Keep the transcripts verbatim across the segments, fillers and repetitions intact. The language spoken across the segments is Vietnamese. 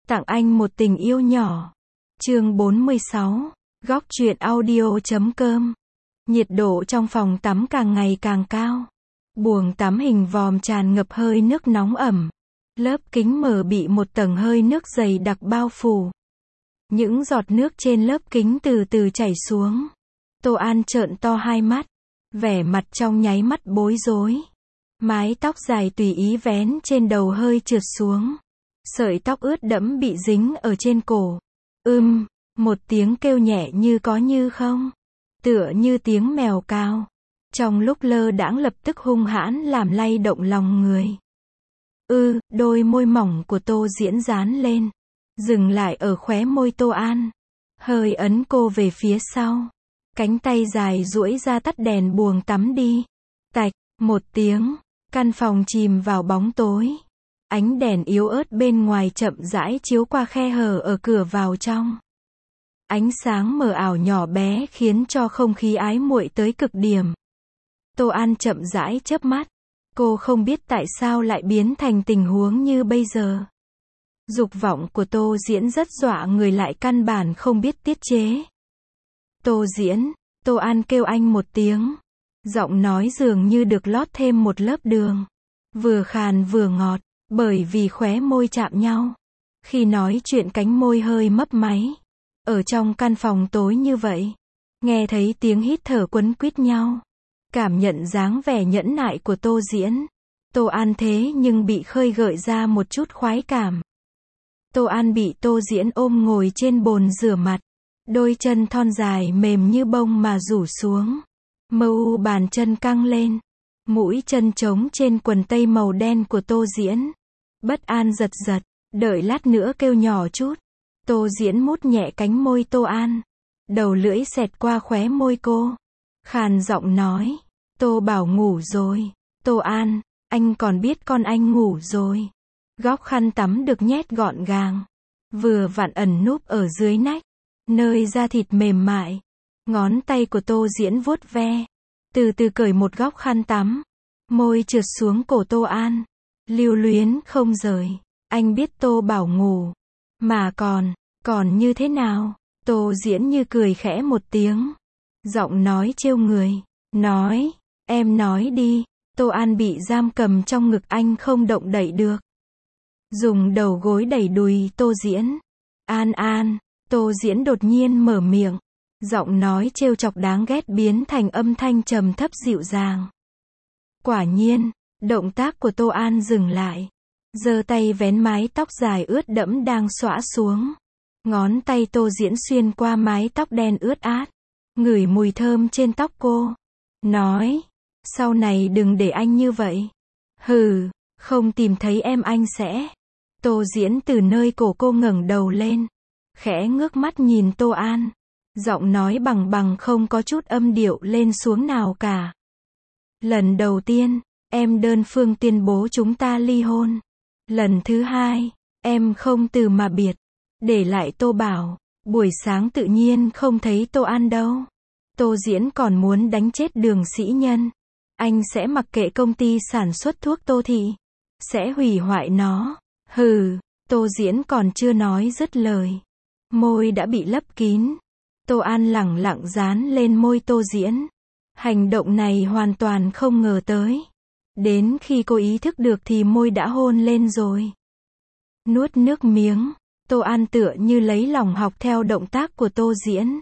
Tặng anh một tình yêu nhỏ. Chương bốn mươi sáu. Góc truyện audio chấm com. Nhiệt độ trong phòng tắm càng ngày càng cao. Buồng tắm hình vòm tràn ngập hơi nước nóng ẩm. Lớp kính mở bị một tầng hơi nước dày đặc bao phủ. Những giọt nước trên lớp kính từ từ chảy xuống. Tô An trợn to hai mắt, vẻ mặt trong nháy mắt bối rối. Mái tóc dài tùy ý vén trên đầu hơi trượt xuống. Sợi tóc ướt đẫm bị dính ở trên cổ. Ưm, một tiếng kêu nhẹ như có như không. Tựa như tiếng mèo cao. Trong lúc lơ đãng lập tức hung hãn làm lay động lòng người. Ư, đôi môi mỏng của Tô Diễn dán lên. Dừng lại ở khóe môi Tô An. Hơi ấn cô về phía sau. Cánh tay dài duỗi ra tắt đèn buồng tắm đi. Tạch, một tiếng. Căn phòng chìm vào bóng tối. Ánh đèn yếu ớt bên ngoài chậm rãi chiếu qua khe hở ở cửa vào trong. Ánh sáng mờ ảo nhỏ bé khiến cho không khí ái muội tới cực điểm. Tô An chậm rãi chớp mắt. Cô không biết tại sao lại biến thành tình huống như bây giờ. Dục vọng của Tô Diễn rất dọa người lại căn bản không biết tiết chế. Tô Diễn, Tô An kêu anh một tiếng. Giọng nói dường như được lót thêm một lớp đường. Vừa khàn vừa ngọt, bởi vì khóe môi chạm nhau. Khi nói chuyện cánh môi hơi mấp máy. Ở trong căn phòng tối như vậy, nghe thấy tiếng hít thở quấn quýt nhau. Cảm nhận dáng vẻ nhẫn nại của Tô Diễn. Tô An thế nhưng bị khơi gợi ra một chút khoái cảm. Tô An bị Tô Diễn ôm ngồi trên bồn rửa mặt. Đôi chân thon dài mềm như bông mà rủ xuống. Mâu bàn chân căng lên. Mũi chân trống trên quần tây màu đen của Tô Diễn. Bất an giật giật, đợi lát nữa kêu nhỏ chút. Tô Diễn mút nhẹ cánh môi Tô An. Đầu lưỡi xẹt qua khóe môi cô. Khàn giọng nói. Tô Bảo ngủ rồi. Tô An, anh còn biết con anh ngủ rồi. Góc khăn tắm được nhét gọn gàng. Vừa vặn ẩn núp ở dưới nách. Nơi da thịt mềm mại. Ngón tay của Tô Diễn vuốt ve. Từ từ cởi một góc khăn tắm. Môi trượt xuống cổ Tô An. Lưu luyến không rời. Anh biết Tô Bảo ngủ. Mà còn, còn như thế nào? Tô Diễn như cười khẽ một tiếng. Giọng nói trêu người. Nói, em nói đi. Tô An bị giam cầm trong ngực anh không động đậy được. Dùng đầu gối đẩy đùi Tô Diễn. An An, Tô Diễn đột nhiên mở miệng. Giọng nói trêu chọc đáng ghét biến thành âm thanh trầm thấp dịu dàng. Quả nhiên, động tác của Tô An dừng lại. Giơ tay vén mái tóc dài ướt đẫm đang xõa xuống. Ngón tay Tô Diễn xuyên qua mái tóc đen ướt át. Ngửi mùi thơm trên tóc cô. Nói, sau này đừng để anh như vậy. Hừ, không tìm thấy em anh sẽ. Tô Diễn từ nơi cổ cô ngẩng đầu lên. Khẽ ngước mắt nhìn Tô An. Giọng nói bằng bằng không có chút âm điệu lên xuống nào cả. Lần đầu tiên, em đơn phương tuyên bố chúng ta ly hôn. Lần thứ hai, em không từ mà biệt. Để lại Tô Bảo. Buổi sáng tự nhiên không thấy Tô An đâu. Tô Diễn còn muốn đánh chết Đường Sĩ Nhân. Anh sẽ mặc kệ công ty sản xuất thuốc Tô Thị. Sẽ hủy hoại nó. Hừ, Tô Diễn còn chưa nói dứt lời. Môi đã bị lấp kín. Tô An lẳng lặng dán lên môi Tô Diễn. Hành động này hoàn toàn không ngờ tới. Đến khi cô ý thức được thì môi đã hôn lên rồi. Nuốt nước miếng. Tô An tựa như lấy lòng học theo động tác của Tô Diễn.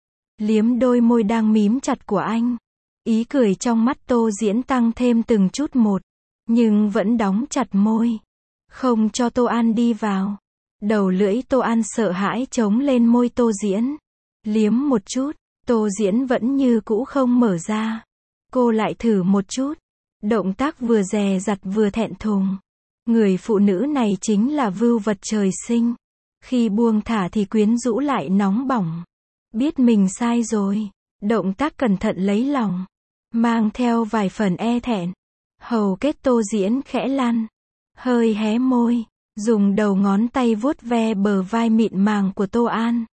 Liếm đôi môi đang mím chặt của anh. Ý cười trong mắt Tô Diễn tăng thêm từng chút một. Nhưng vẫn đóng chặt môi. Không cho Tô An đi vào. Đầu lưỡi Tô An sợ hãi chống lên môi Tô Diễn. Liếm một chút. Tô Diễn vẫn như cũ không mở ra. Cô lại thử một chút. Động tác vừa dè dặt vừa thẹn thùng. Người phụ nữ này chính là vưu vật trời sinh. Khi buông thả thì quyến rũ lại nóng bỏng. Biết mình sai rồi. Động tác cẩn thận lấy lòng. Mang theo vài phần e thẹn. Hầu kết Tô Diễn khẽ lăn. Hơi hé môi. Dùng đầu ngón tay vuốt ve bờ vai mịn màng của Tô An.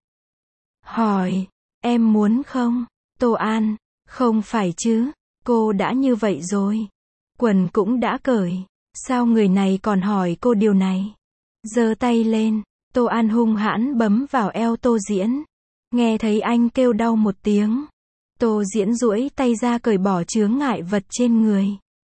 Hỏi, em muốn không? Tô An, không phải chứ. Cô đã như vậy rồi. Quần cũng đã cởi. Sao người này còn hỏi cô điều này? Giơ tay lên. Tô An hung hãn bấm vào eo Tô Diễn. Nghe thấy anh kêu đau một tiếng. Tô Diễn duỗi tay ra cởi bỏ chướng ngại vật trên người.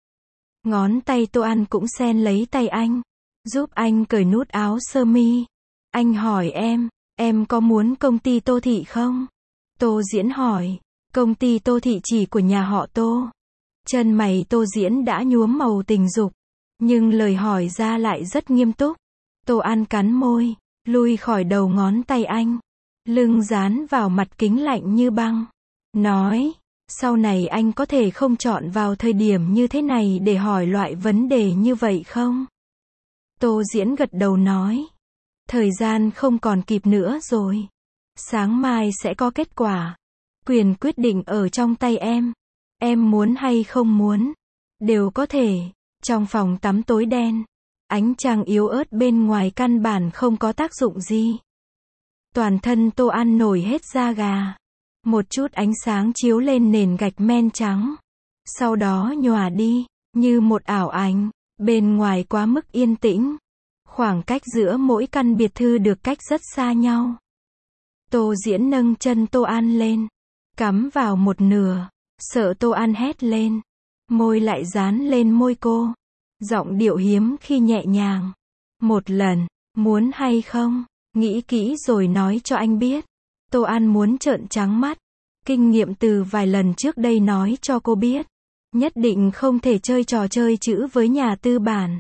Ngón tay Tô An cũng xen lấy tay anh. Giúp anh cởi nút áo sơ mi. Anh hỏi em, em có muốn công ty Tô Thị không? Tô Diễn hỏi, công ty Tô Thị chỉ của nhà họ Tô. Chân mày Tô Diễn đã nhuốm màu tình dục. Nhưng lời hỏi ra lại rất nghiêm túc. Tô An cắn môi, lui khỏi đầu ngón tay anh. Lưng dán vào mặt kính lạnh như băng. Nói, sau này anh có thể không chọn vào thời điểm như thế này để hỏi loại vấn đề như vậy không? Tô Diễn gật đầu nói. Thời gian không còn kịp nữa rồi. Sáng mai sẽ có kết quả. Quyền quyết định ở trong tay em. Em muốn hay không muốn, đều có thể. Trong phòng tắm tối đen, ánh trăng yếu ớt bên ngoài căn bản không có tác dụng gì. Toàn thân Tô An nổi hết da gà. Một chút ánh sáng chiếu lên nền gạch men trắng. Sau đó nhòa đi, như một ảo ảnh. Bên ngoài quá mức yên tĩnh. Khoảng cách giữa mỗi căn biệt thư được cách rất xa nhau. Tô Diễn nâng chân Tô An lên. Cắm vào một nửa. Sợ Tô An hét lên. Môi lại dán lên môi cô. Giọng điệu hiếm khi nhẹ nhàng. Một lần, muốn hay không? Nghĩ kỹ rồi nói cho anh biết. Tô An muốn trợn trắng mắt. Kinh nghiệm từ vài lần trước đây nói cho cô biết. Nhất định không thể chơi trò chơi chữ với nhà tư bản.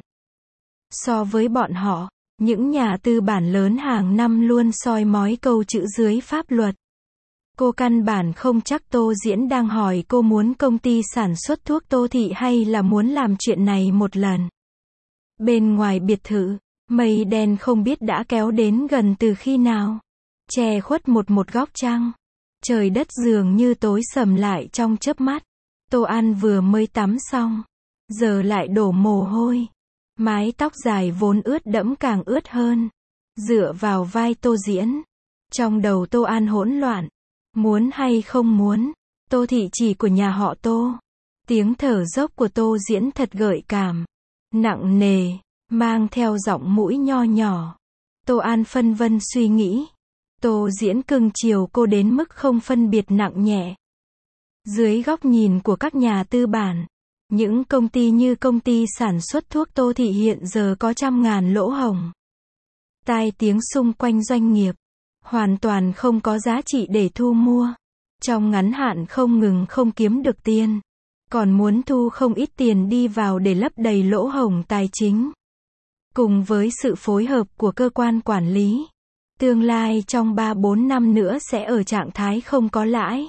So với bọn họ, những nhà tư bản lớn hàng năm luôn soi mói câu chữ dưới pháp luật. Cô căn bản không chắc Tô Diễn đang hỏi cô muốn công ty sản xuất thuốc Tô Thị hay là muốn làm chuyện này một lần. Bên ngoài biệt thự, mây đen không biết đã kéo đến gần từ khi nào. Che khuất một một góc trăng. Trời đất dường như tối sầm lại trong chớp mắt. Tô An vừa mới tắm xong. Giờ lại đổ mồ hôi. Mái tóc dài vốn ướt đẫm càng ướt hơn. Dựa vào vai Tô Diễn. Trong đầu Tô An hỗn loạn. Muốn hay không muốn. Tô Thị chỉ của nhà họ Tô. Tiếng thở dốc của Tô Diễn thật gợi cảm. Nặng nề. Mang theo giọng mũi nho nhỏ. Tô An phân vân suy nghĩ. Tô Diễn cưng chiều cô đến mức không phân biệt nặng nhẹ. Dưới góc nhìn của các nhà tư bản, những công ty như công ty sản xuất thuốc Tô Thị hiện giờ có trăm ngàn lỗ hổng. Tai tiếng xung quanh doanh nghiệp, hoàn toàn không có giá trị để thu mua. Trong ngắn hạn không ngừng không kiếm được tiền, còn muốn thu không ít tiền đi vào để lấp đầy lỗ hổng tài chính. Cùng với sự phối hợp của cơ quan quản lý, tương lai trong ba bốn năm nữa sẽ ở trạng thái không có lãi.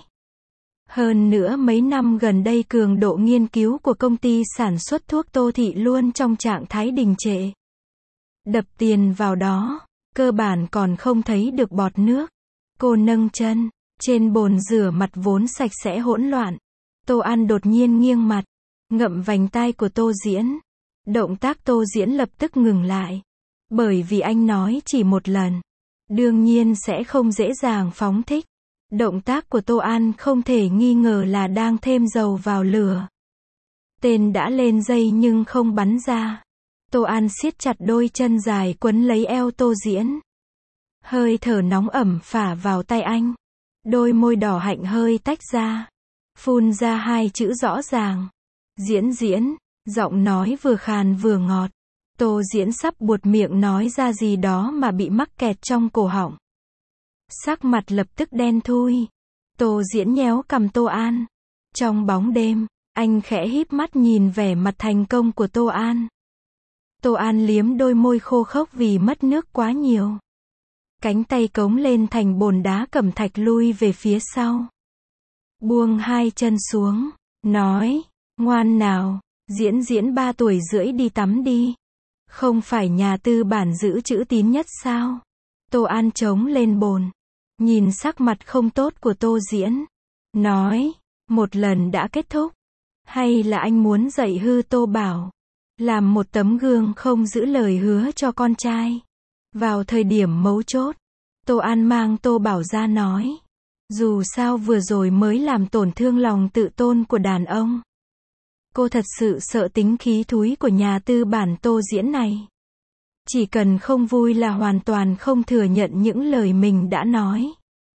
Hơn nữa mấy năm gần đây cường độ nghiên cứu của công ty sản xuất thuốc Tô Thị luôn trong trạng thái đình trệ. Đập tiền vào đó, cơ bản còn không thấy được bọt nước. Cô nâng chân, trên bồn rửa mặt vốn sạch sẽ hỗn loạn. Tô An đột nhiên nghiêng mặt, ngậm vành tai của Tô Diễn. Động tác Tô Diễn lập tức ngừng lại. Bởi vì anh nói chỉ một lần. Đương nhiên sẽ không dễ dàng phóng thích. Động tác của Tô An không thể nghi ngờ là đang thêm dầu vào lửa. Tên đã lên dây nhưng không bắn ra. Tô An siết chặt đôi chân dài quấn lấy eo Tô Diễn. Hơi thở nóng ẩm phả vào tay anh. Đôi môi đỏ hạnh hơi tách ra. Phun ra hai chữ rõ ràng. Diễn Diễn, giọng nói vừa khàn vừa ngọt. Tô Diễn sắp buột miệng nói ra gì đó mà bị mắc kẹt trong cổ họng. Sắc mặt lập tức đen thui. Tô Diễn nhéo cằm Tô An. Trong bóng đêm, anh khẽ híp mắt nhìn vẻ mặt thành công của Tô An. Tô An liếm đôi môi khô khốc vì mất nước quá nhiều. Cánh tay cống lên thành bồn đá cẩm thạch lui về phía sau. Buông hai chân xuống, nói, ngoan nào, Diễn Diễn ba tuổi rưỡi đi tắm đi. Không phải nhà tư bản giữ chữ tín nhất sao? Tô An trống lên bồn. Nhìn sắc mặt không tốt của Tô Diễn. Nói, một lần đã kết thúc. Hay là anh muốn dạy hư Tô Bảo? Làm một tấm gương không giữ lời hứa cho con trai. Vào thời điểm mấu chốt, Tô An mang Tô Bảo ra nói. Dù sao vừa rồi mới làm tổn thương lòng tự tôn của đàn ông. Cô thật sự sợ tính khí thúi của nhà tư bản Tô Diễn này. Chỉ cần không vui là hoàn toàn không thừa nhận những lời mình đã nói.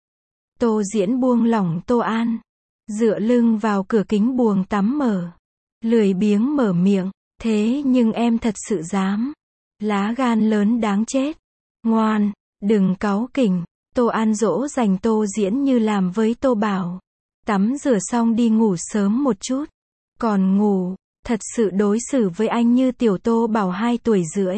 Tô Diễn buông lỏng Tô An, dựa lưng vào cửa kính buồng tắm mở. Lười biếng mở miệng, thế nhưng em thật sự dám. Lá gan lớn đáng chết. Ngoan, đừng cáu kỉnh. Tô An dỗ dành Tô Diễn như làm với Tô Bảo. Tắm rửa xong đi ngủ sớm một chút. Còn ngủ, thật sự đối xử với anh như tiểu Tô Bảo hai tuổi rưỡi.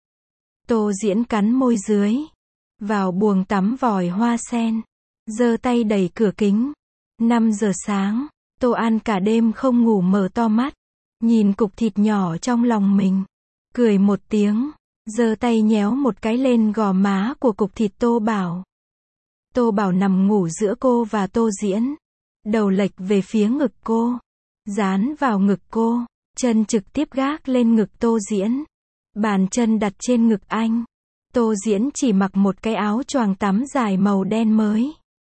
Tô Diễn cắn môi dưới. Vào buồng tắm vòi hoa sen. Giơ tay đẩy cửa kính. năm giờ sáng, Tô An cả đêm không ngủ mở to mắt. Nhìn cục thịt nhỏ trong lòng mình. Cười một tiếng. Giơ tay nhéo một cái lên gò má của cục thịt Tô Bảo. Tô Bảo nằm ngủ giữa cô và Tô Diễn. Đầu lệch về phía ngực cô. Dán vào ngực cô. Chân trực tiếp gác lên ngực Tô Diễn. Bàn chân đặt trên ngực anh. Tô Diễn chỉ mặc một cái áo choàng tắm dài màu đen mới.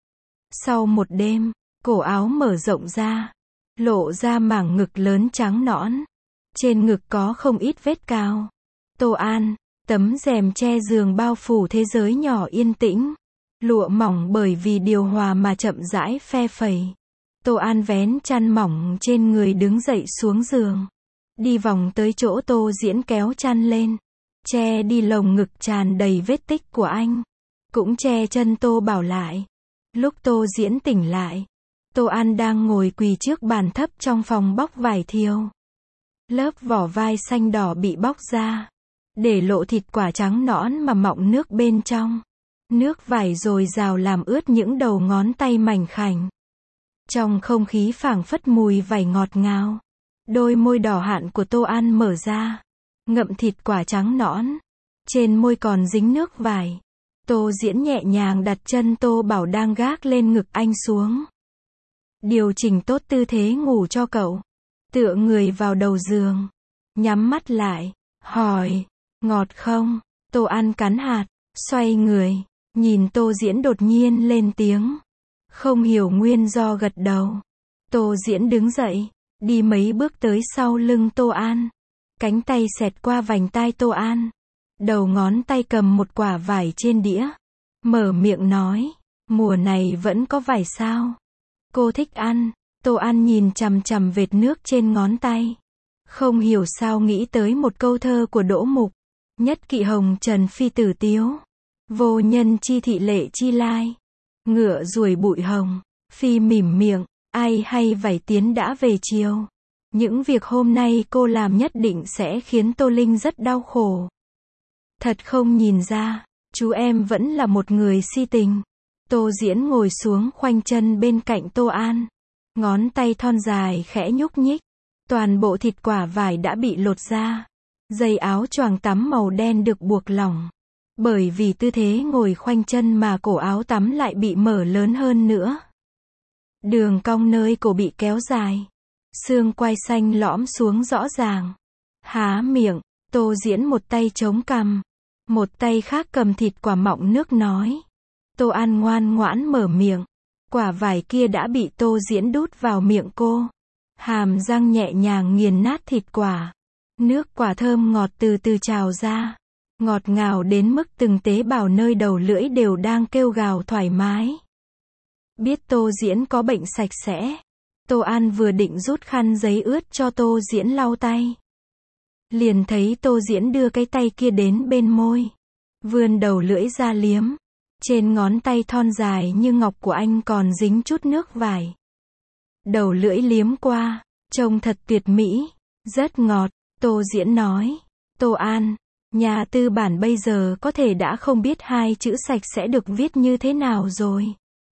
Sau một đêm, cổ áo mở rộng ra. Lộ ra mảng ngực lớn trắng nõn. Trên ngực có không ít vết cào. Tô An, tấm rèm che giường bao phủ thế giới nhỏ yên tĩnh. Lụa mỏng bởi vì điều hòa mà chậm rãi phe phẩy. Tô An vén chăn mỏng trên người đứng dậy xuống giường. Đi vòng tới chỗ Tô Diễn kéo chăn lên. Che đi lồng ngực tràn đầy vết tích của anh. Cũng che chân Tô Bảo lại. Lúc Tô Diễn tỉnh lại, Tô An đang ngồi quỳ trước bàn thấp trong phòng bóc vải thiều. Lớp vỏ vai xanh đỏ bị bóc ra. Để lộ thịt quả trắng nõn mà mọng nước bên trong. Nước vải dồi dào làm ướt những đầu ngón tay mảnh khảnh. Trong không khí phảng phất mùi vải ngọt ngào. Đôi môi đỏ hạn của Tô An mở ra. Ngậm thịt quả trắng nõn. Trên môi còn dính nước vải. Tô Diễn nhẹ nhàng đặt chân Tô Bảo đang gác lên ngực anh xuống. Điều chỉnh tốt tư thế ngủ cho cậu. Tựa người vào đầu giường. Nhắm mắt lại. Hỏi. Ngọt không? Tô An cắn hạt. Xoay người. Nhìn Tô Diễn đột nhiên lên tiếng. Không hiểu nguyên do gật đầu. Tô Diễn đứng dậy. Đi mấy bước tới sau lưng Tô An. Cánh tay xẹt qua vành tai Tô An. Đầu ngón tay cầm một quả vải trên đĩa. Mở miệng nói. Mùa này vẫn có vải sao? Cô thích ăn. Tô An nhìn chằm chằm vệt nước trên ngón tay. Không hiểu sao nghĩ tới một câu thơ của Đỗ Mục. Nhất kỵ hồng trần phi tử tiếu. Vô nhân chi thị lệ chi lai. Ngựa ruồi bụi hồng. Phi mỉm miệng. Ai hay vải tiến đã về chiều. Những việc hôm nay cô làm nhất định sẽ khiến Tô Linh rất đau khổ. Thật không nhìn ra, chú em vẫn là một người si tình. Tô Diễn ngồi xuống khoanh chân bên cạnh Tô An. Ngón tay thon dài khẽ nhúc nhích. Toàn bộ thịt quả vải đã bị lột ra. Dây áo choàng tắm màu đen được buộc lỏng. Bởi vì tư thế ngồi khoanh chân mà cổ áo tắm lại bị mở lớn hơn nữa. Đường cong nơi cổ bị kéo dài. Xương quai xanh lõm xuống rõ ràng. Há miệng, Tô Diễn một tay chống cằm. Một tay khác cầm thịt quả mọng nước nói. Tô An ngoan ngoãn mở miệng. Quả vải kia đã bị Tô Diễn đút vào miệng cô. Hàm răng nhẹ nhàng nghiền nát thịt quả. Nước quả thơm ngọt từ từ trào ra. Ngọt ngào đến mức từng tế bào nơi đầu lưỡi đều đang kêu gào thoải mái. Biết Tô Diễn có bệnh sạch sẽ. Tô An vừa định rút khăn giấy ướt cho Tô Diễn lau tay. Liền thấy Tô Diễn đưa cái tay kia đến bên môi. Vươn đầu lưỡi ra liếm. Trên ngón tay thon dài như ngọc của anh còn dính chút nước vải. Đầu lưỡi liếm qua. Trông thật tuyệt mỹ. Rất ngọt. Tô Diễn nói. Tô An, nhà tư bản bây giờ có thể đã không biết hai chữ sạch sẽ được viết như thế nào rồi.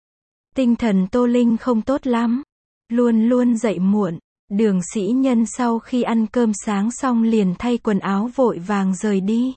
Tinh thần Tô Linh không tốt lắm. Luôn luôn dậy muộn. Đường Sĩ Nhân sau khi ăn cơm sáng xong liền thay quần áo vội vàng rời đi.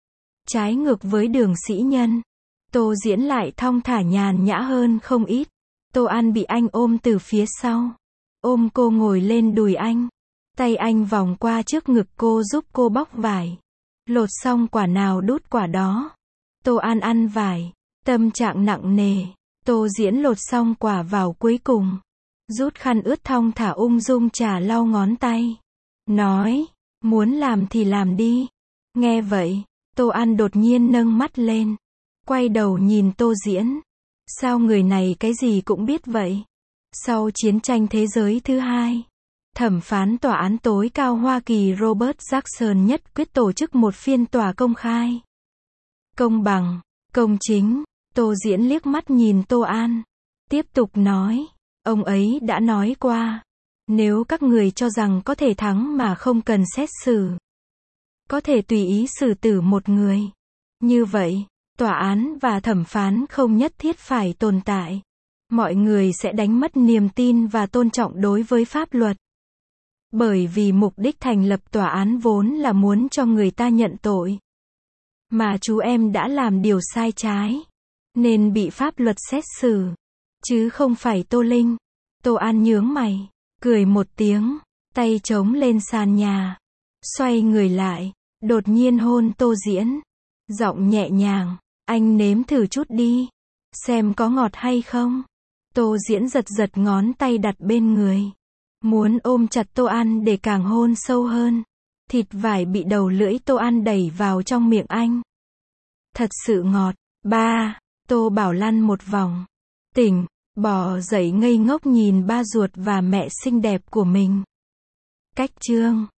Trái ngược với Đường Sĩ Nhân, Tô Diễn lại thong thả nhàn nhã hơn không ít. Tô An bị anh ôm từ phía sau. Ôm cô ngồi lên đùi anh. Tay anh vòng qua trước ngực cô giúp cô bóc vải. Lột xong quả nào đút quả đó. Tô An ăn vải. Tâm trạng nặng nề. Tô Diễn lột xong quả vào cuối cùng. Rút khăn ướt thong thả ung dung trà lau ngón tay. Nói, muốn làm thì làm đi. Nghe vậy, Tô An đột nhiên nâng mắt lên. Quay đầu nhìn Tô Diễn. Sao người này cái gì cũng biết vậy? Sau chiến tranh thế giới thứ hai, thẩm phán tòa án tối cao Hoa Kỳ Robert Jackson nhất quyết tổ chức một phiên tòa công khai, công bằng, công chính. Tô Diễn liếc mắt nhìn Tô An, tiếp tục nói, ông ấy đã nói qua, nếu các người cho rằng có thể thắng mà không cần xét xử, có thể tùy ý xử tử một người, như vậy, tòa án và thẩm phán không nhất thiết phải tồn tại. Mọi người sẽ đánh mất niềm tin và tôn trọng đối với pháp luật. Bởi vì mục đích thành lập tòa án vốn là muốn cho người ta nhận tội. Mà chú em đã làm điều sai trái, nên bị pháp luật xét xử. Chứ không phải Tô Linh. Tô An nhướng mày, cười một tiếng, tay chống lên sàn nhà. Xoay người lại, đột nhiên hôn Tô Diễn. Giọng nhẹ nhàng, anh nếm thử chút đi. Xem có ngọt hay không. Tô Diễn giật giật ngón tay đặt bên người. Muốn ôm chặt Tô An để càng hôn sâu hơn. Thịt vải bị đầu lưỡi Tô An đẩy vào trong miệng anh. Thật sự ngọt. Ba. Tô Bảo lăn một vòng. Tỉnh, bò dậy ngây ngốc nhìn ba ruột và mẹ xinh đẹp của mình. Cách chương